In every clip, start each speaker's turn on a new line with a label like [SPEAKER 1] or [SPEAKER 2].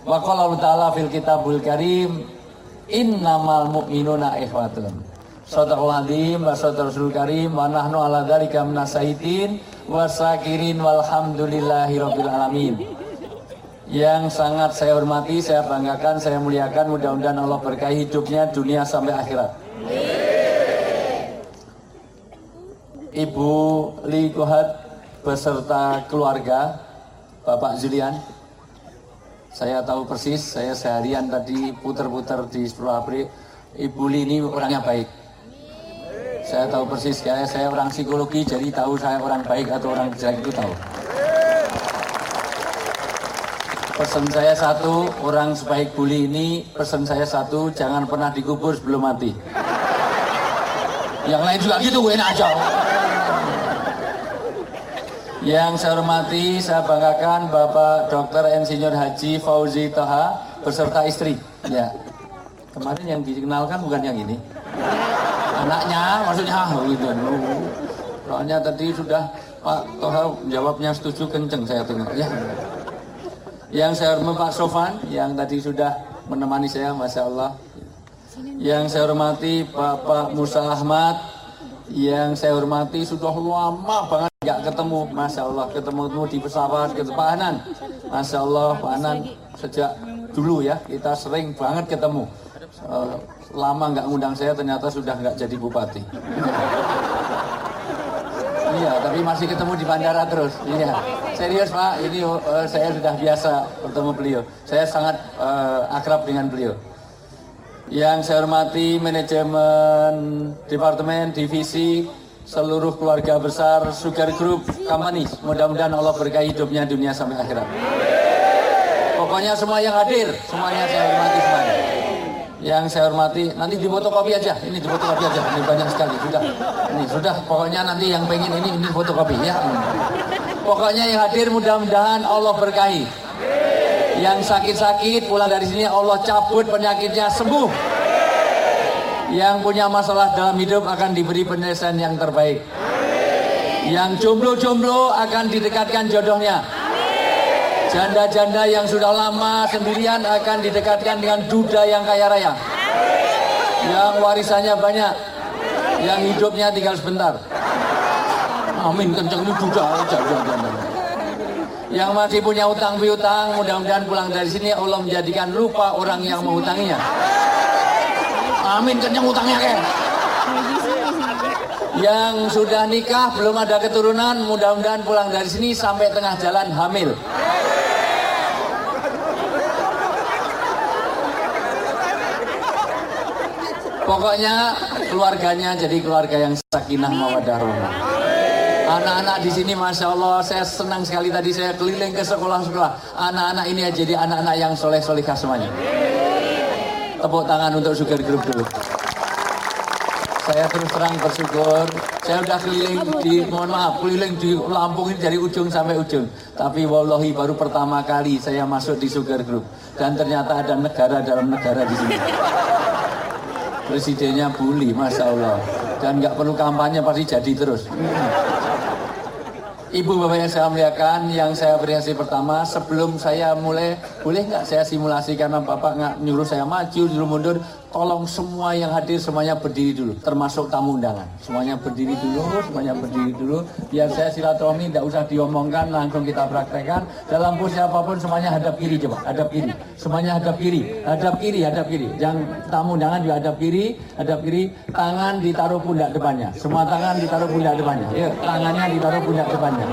[SPEAKER 1] Wa qala ta'ala fil kitabul karim innamal mu'minuna ikhwatun. Shadaqallahul azim wa shadaqal rasulul karim wa nahnu ala dzalika minasyahitin wasakirin walhamdulillahi rabbil alamin. Yang sangat saya hormati, saya banggakan, saya muliakan, mudah-mudahan Allah berkahi hidupnya dunia sampai akhirat. Ibu Li Kuhat beserta keluarga, Bapak Julian, saya tahu persis, saya seharian tadi putar-putar di seluruh pabrik. Ibu Li ini orangnya baik. Saya tahu persis, saya orang psikologi, jadi tahu saya orang baik atau orang jelek itu tahu. Pesan saya satu, orang sebaik Bu Li ini, pesan saya satu, jangan pernah dikubur sebelum mati. Yang lain juga gitu, enak aja. Yang saya hormati, saya banggakan Bapak Dr. Insinyur Haji Fauzi Thaha beserta istri. Ya, kemarin yang dikenalkan bukan yang ini. Anaknya, maksudnya gitu. Soalnya tadi sudah Pak Thaha jawabnya setuju kenceng saya dengar. Ya. Yang saya hormati Pak Sofan, yang tadi sudah menemani saya, Masya Allah. Yang saya hormati Bapak Musa Ahmad, yang saya hormati sudah lama banget nggak ketemu, Masya Allah, ketemu di pesawat, ketemu Pak Hanan, Masya Allah, Pak Hanan sejak dulu ya, kita sering banget ketemu. Lama nggak ngundang saya, ternyata sudah nggak jadi bupati. Iya, tapi masih ketemu di bandara terus. Iya, serius Pak, ini saya sudah biasa bertemu beliau. Saya sangat akrab dengan beliau. Yang saya hormati manajemen departemen, divisi, seluruh keluarga besar Sugar Group Company. Mudah-mudahan Allah berkahi hidupnya dunia sampai akhirat. Pokoknya semua yang hadir, semuanya saya hormati semuanya. Yang saya hormati, nanti difotokopi aja, ini difotokopi aja, ini banyak sekali, sudah. Ini sudah, pokoknya nanti yang pengen ini fotokopi ya. Pokoknya yang hadir mudah-mudahan Allah berkahi. Yang sakit-sakit pulang dari sini Allah cabut penyakitnya, sembuh. Yang punya masalah dalam hidup akan diberi penyelesaian yang terbaik. Yang jomblo-jomblo akan didekatkan jodohnya. Janda-janda yang sudah lama sendirian akan didekatkan dengan duda yang kaya raya. Yang warisannya banyak, yang hidupnya tinggal sebentar. Amin, kenceng ini duda. Yang masih punya utang piutang, mudah-mudahan pulang dari sini Allah menjadikan lupa orang yang menghutanginya. Amin, kenceng utangnya kan. Yang sudah nikah belum ada keturunan, mudah-mudahan pulang dari sini sampai tengah jalan hamil. Pokoknya keluarganya jadi keluarga yang sakinah mawaddah warahmah. Anak-anak di sini Masya Allah, saya senang sekali tadi saya keliling ke sekolah-sekolah. Anak-anak ini jadi anak-anak yang soleh-solehah semuanya. Tepuk tangan untuk Sugar Group dulu. Saya terus terang bersyukur. Saya udah keliling di Lampung ini dari ujung sampai ujung. Tapi wallahi baru pertama kali saya masuk di Sugar Group. Dan ternyata ada negara dalam negara di sini. Presidennya bully, Masya Allah. Dan nggak perlu kampanye, pasti jadi terus. Ibu bapak yang saya muliakan, yang saya apresiasi pertama, sebelum saya mulai, boleh nggak saya simulasi karena bapak nggak nyuruh saya maju, nyuruh mundur. Tolong semua yang hadir semuanya berdiri dulu, termasuk tamu undangan. Semuanya berdiri dulu, biar saya silaturahmi, tidak usah diomongkan, langsung kita praktekkan. Dalam posisi apapun semuanya hadap kiri, coba, hadap kiri. Semuanya hadap kiri. Yang tamu undangan juga hadap kiri. Tangan ditaruh pundak depannya. Semua tangan ditaruh pundak depannya. Ya, tangannya ditaruh pundak depannya.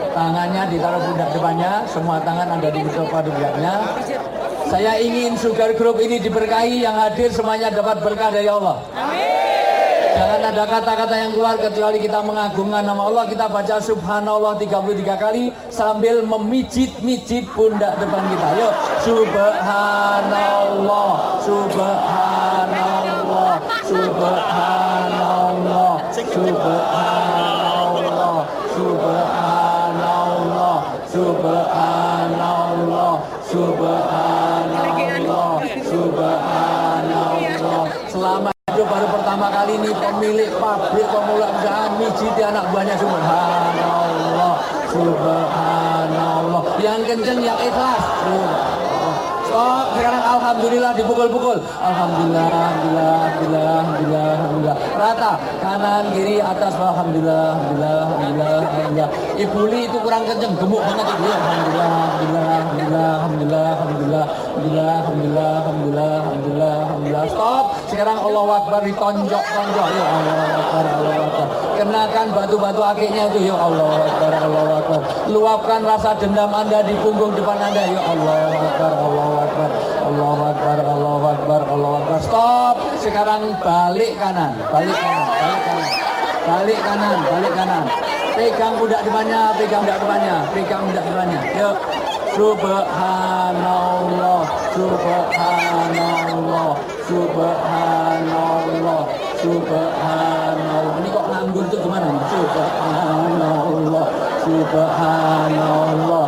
[SPEAKER 1] Semua tangan ada di pundaknya. Saya ingin Sugar Group ini diberkahi, yang hadir semuanya dapat berkah dari Allah. Amin. Jangan ada kata-kata yang keluar kecuali kita mengagungkan nama Allah. Kita baca Subhanallah 33 kali sambil memijit-mijit pundak depan kita. Yuk, Subhanallah, Subhanallah, Subhanallah, Subhanallah, Subhanallah, Subhanallah, Subhanallah, Subhanallah. Selama hidup baru pertama kali ini pemilik pabrik pemula usaha mijiti anak buahnya. Subhanallah, Subhanallah. Yang kenceng yang ikhlas. alhamdulillah dipukul-pukul. Alhamdulillah, alhamdulillah, alhamdulillah, alhamdulillah, alhamdulillah. Rata, kanan, kiri, atas, bawah. Alhamdulillah, alhamdulillah, alhamdulillah, alhamdulillah. Ibu Li itu kurang kenceng, gemuk banget Ibu. Alhamdulillah, alhamdulillah, alhamdulillah, alhamdulillah, alhamdulillah, alhamdulillah, alhamdulillah, alhamdulillah, alhamdulillah, alhamdulillah. Stop. Sekarang Allahu Akbar ditonjok-tonjok. Ya Allah Akbar, Allah Akbar. Kenakan batu-batu akiknya itu. Ya Allah Akbar, Allah Akbar. Luapkan rasa dendam Anda di punggung depan Anda. Ya Allah Akbar, Allah Akbar, Allah Akbar, Allah Akbar, Allah Akbar. Stop. Sekarang balik kanan, balik kanan, balik kanan, balik kanan, balik kanan. Pegang pundak depannya, pegang pundak depannya, pegang pundak depannya. Yuk. Subhanallah, subhanallah, subhanallah, subhanallah. Ini kok nganggur tuh gimana? Subhanallah, subhanallah,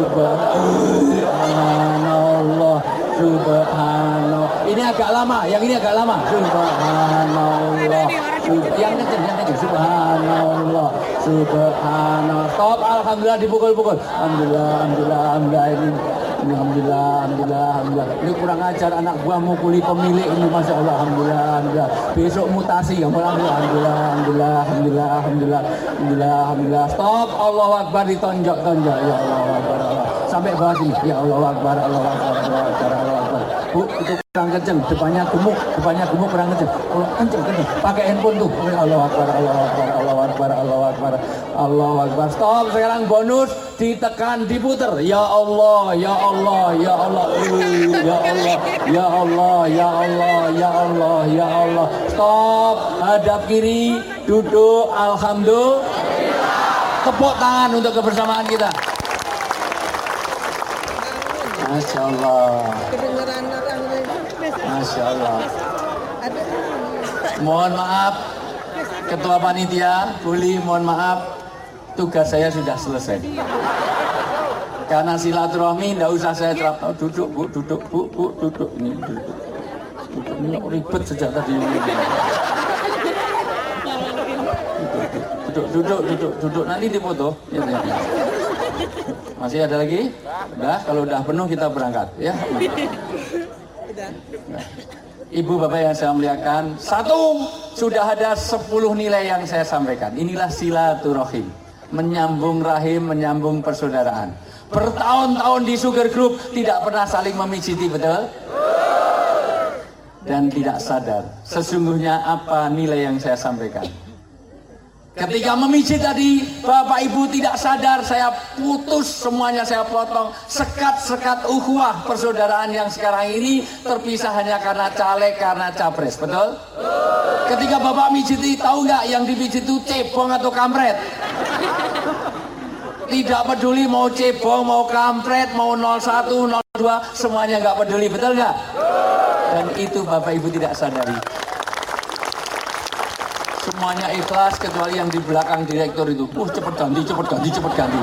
[SPEAKER 1] subhanallah, subhanallah. Ini agak lama, yang ini agak lama. Subhanallah, yang kenceng, subhanallah, subhanallah. Stop, alhamdulillah dipukul-pukul. Alhamdulillah, alhamdulillah, alhamdulillah ini. Alhamdulillah, alhamdulillah, alhamdulillah. Ini kurang ajar anak buah mukuli pemilik ini, masya Allah. Alhamdulillah, alhamdulillah. Besok mutasi ya, alhamdulillah, alhamdulillah, alhamdulillah, alhamdulillah, alhamdulillah, alhamdulillah, alhamdulillah. Stop, Allahu Akbar ditonjok-tonjok. Ya Allah Akbar, Allah. Sampai bawah sini. Ya Allah Akbar, Allah Akbar, Allah Akbar, Allah Akbar. Bu, itu kurang kenceng, depannya gemuk kurang kenceng. Oh, kenceng. Pakai handphone tuh. Allah Akbar, Allah Akbar, Allah Akbar, Allah Akbar, Allah Akbar. Stop, sekarang bonus ditekan, diputer. Ya Allah, ya Allah, ya Allah, ya Allah, ya Allah, ya Allah, ya Allah, ya Allah. Stop, hadap kiri, duduk. Alhamdulillah. Tepuk tangan untuk kebersamaan kita. Masya Allah. Masya Allah. Mohon maaf, Ketua Panitia, Buli, mohon maaf, tugas saya sudah selesai. Karena silaturahmi, tidak usah saya terap. Duduk, Bu, duduk, Bu, duduk. Ini duduk. Duduk, ini ribet sejak tadi. Duduk. Nanti dipoto. Ya. Masih ada lagi? Udah, kalau udah penuh kita berangkat, ya. Ibu Bapak yang saya muliakan, satu, sudah ada 10 nilai yang saya sampaikan. Inilah silaturahim, menyambung rahim, menyambung persaudaraan. Bertahun-tahun di Sugar Group tidak pernah saling memijiti, betul? Dan tidak sadar sesungguhnya apa nilai yang saya sampaikan. Ketika memijit tadi, Bapak Ibu tidak sadar, saya putus semuanya, saya potong sekat-sekat ukhuwah persaudaraan yang sekarang ini terpisah hanya karena caleg, karena capres, betul? Ketika Bapak mijiti, tahu nggak yang dipijit itu cebong atau kampret? Tidak peduli mau cebong, mau kampret, mau 01, 02, semuanya nggak peduli, betul nggak? Dan itu Bapak Ibu tidak sadari. Semuanya ikhlas kecuali yang di belakang direktur itu. Cepet ganti.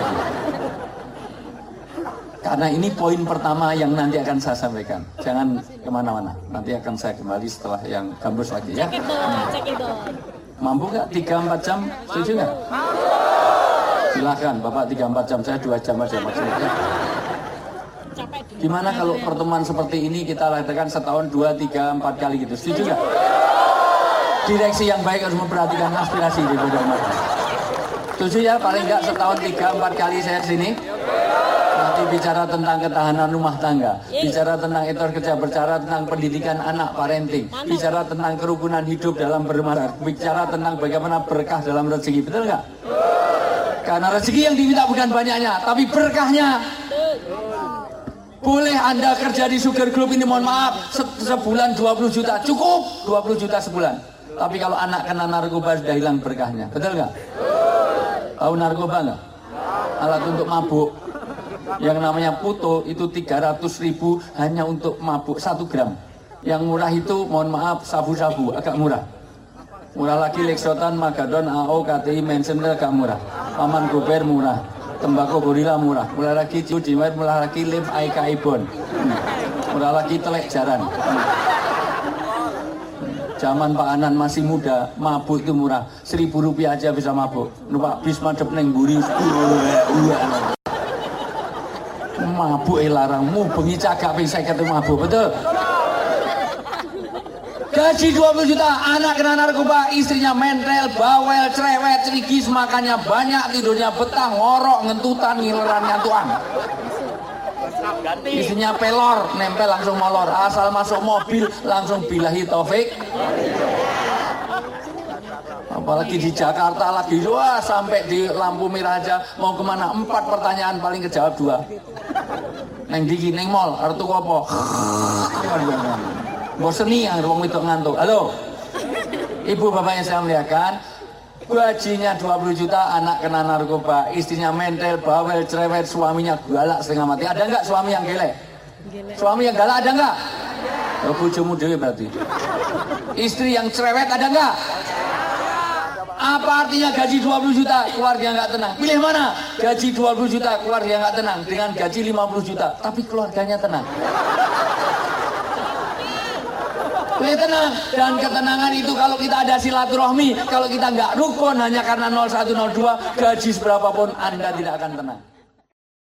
[SPEAKER 1] Karena ini poin pertama yang nanti akan saya sampaikan. Jangan kemana-mana. Nanti akan saya kembali setelah yang gambus lagi ya. Mampu nggak 3-4 jam? Setuju nggak? Silahkan Bapak 3-4 jam. Saya 2 jam aja maksudnya. Gimana kalau pertemuan seperti ini kita lakukan setahun 2, 3, 4 kali gitu? Setuju nggak? Direksi yang baik harus memperhatikan aspirasi di bidang mana. Setuju ya, paling enggak setahun 3-4 kali saya sini. Nanti bicara tentang ketahanan rumah tangga, bicara tentang etos kerja, bicara tentang pendidikan anak, parenting, bicara tentang kerukunan hidup dalam bermasyarakat, bicara tentang bagaimana berkah dalam rezeki, betul nggak? Karena rezeki yang diminta bukan banyaknya, tapi berkahnya. Boleh Anda kerja di Sugar Group ini, mohon maaf, sebulan 20 juta, cukup 20 juta sebulan. Tapi kalau anak kena narkoba sudah hilang berkahnya, betul nggak? Tahu narkoba nggak? Alat untuk mabuk. Yang namanya puto itu 300.000 hanya untuk mabuk 1 gram. Yang murah itu, mohon maaf, sabu-sabu agak murah. Murah lagi Lexotan, Magadon, AO, KTI, Mensenel agak murah. Paman Gober murah. Tembakau Gorilla murah. Murah lagi Ciudimer, murah lagi Lim Aika Ibon. Murah lagi Telek Jaran. Zaman Pak Anan masih muda, mabuk itu murah. 1.000 rupiah aja bisa mabuk. Numpak bis madep neng buri. Mabuk larangmu bengi cagak ping 50 mabuk, betul? Gaji 20 juta, anak kena narkoba, istrinya mentel, bawel, cerewet, cerigis, makannya banyak, tidurnya betah, ngorok, ngentutan, ngileran, nyantuan. Istrinya pelor, nempel langsung molor, asal masuk mobil langsung billahi taufik. Apalagi di Jakarta lagi, wah sampai di lampu merah aja mau kemana, 4 pertanyaan paling kejawab 2. Neng diki, neng mall, artu kopo. Boseni yang ruang itu ngantuk. Halo, ibu bapak yang saya muliakan, gajinya 20 juta, anak kena narkoba, istrinya mentel, bawel, cerewet, suaminya galak setengah mati. Ada nggak suami yang gelek? Suami yang galak ada nggak? Oh, bojomu dewe berarti. Istri yang cerewet ada nggak? Apa artinya gaji 20 juta, keluarga nggak tenang? Pilih mana? Gaji 20 juta, keluarga nggak tenang. Dengan gaji 50 juta, tapi keluarganya tenang. Pilih tenang. Dan ketenangan itu kalau kita ada silaturahmi, kalau kita nggak rukun hanya karena 0102, gaji seberapapun Anda tidak akan tenang.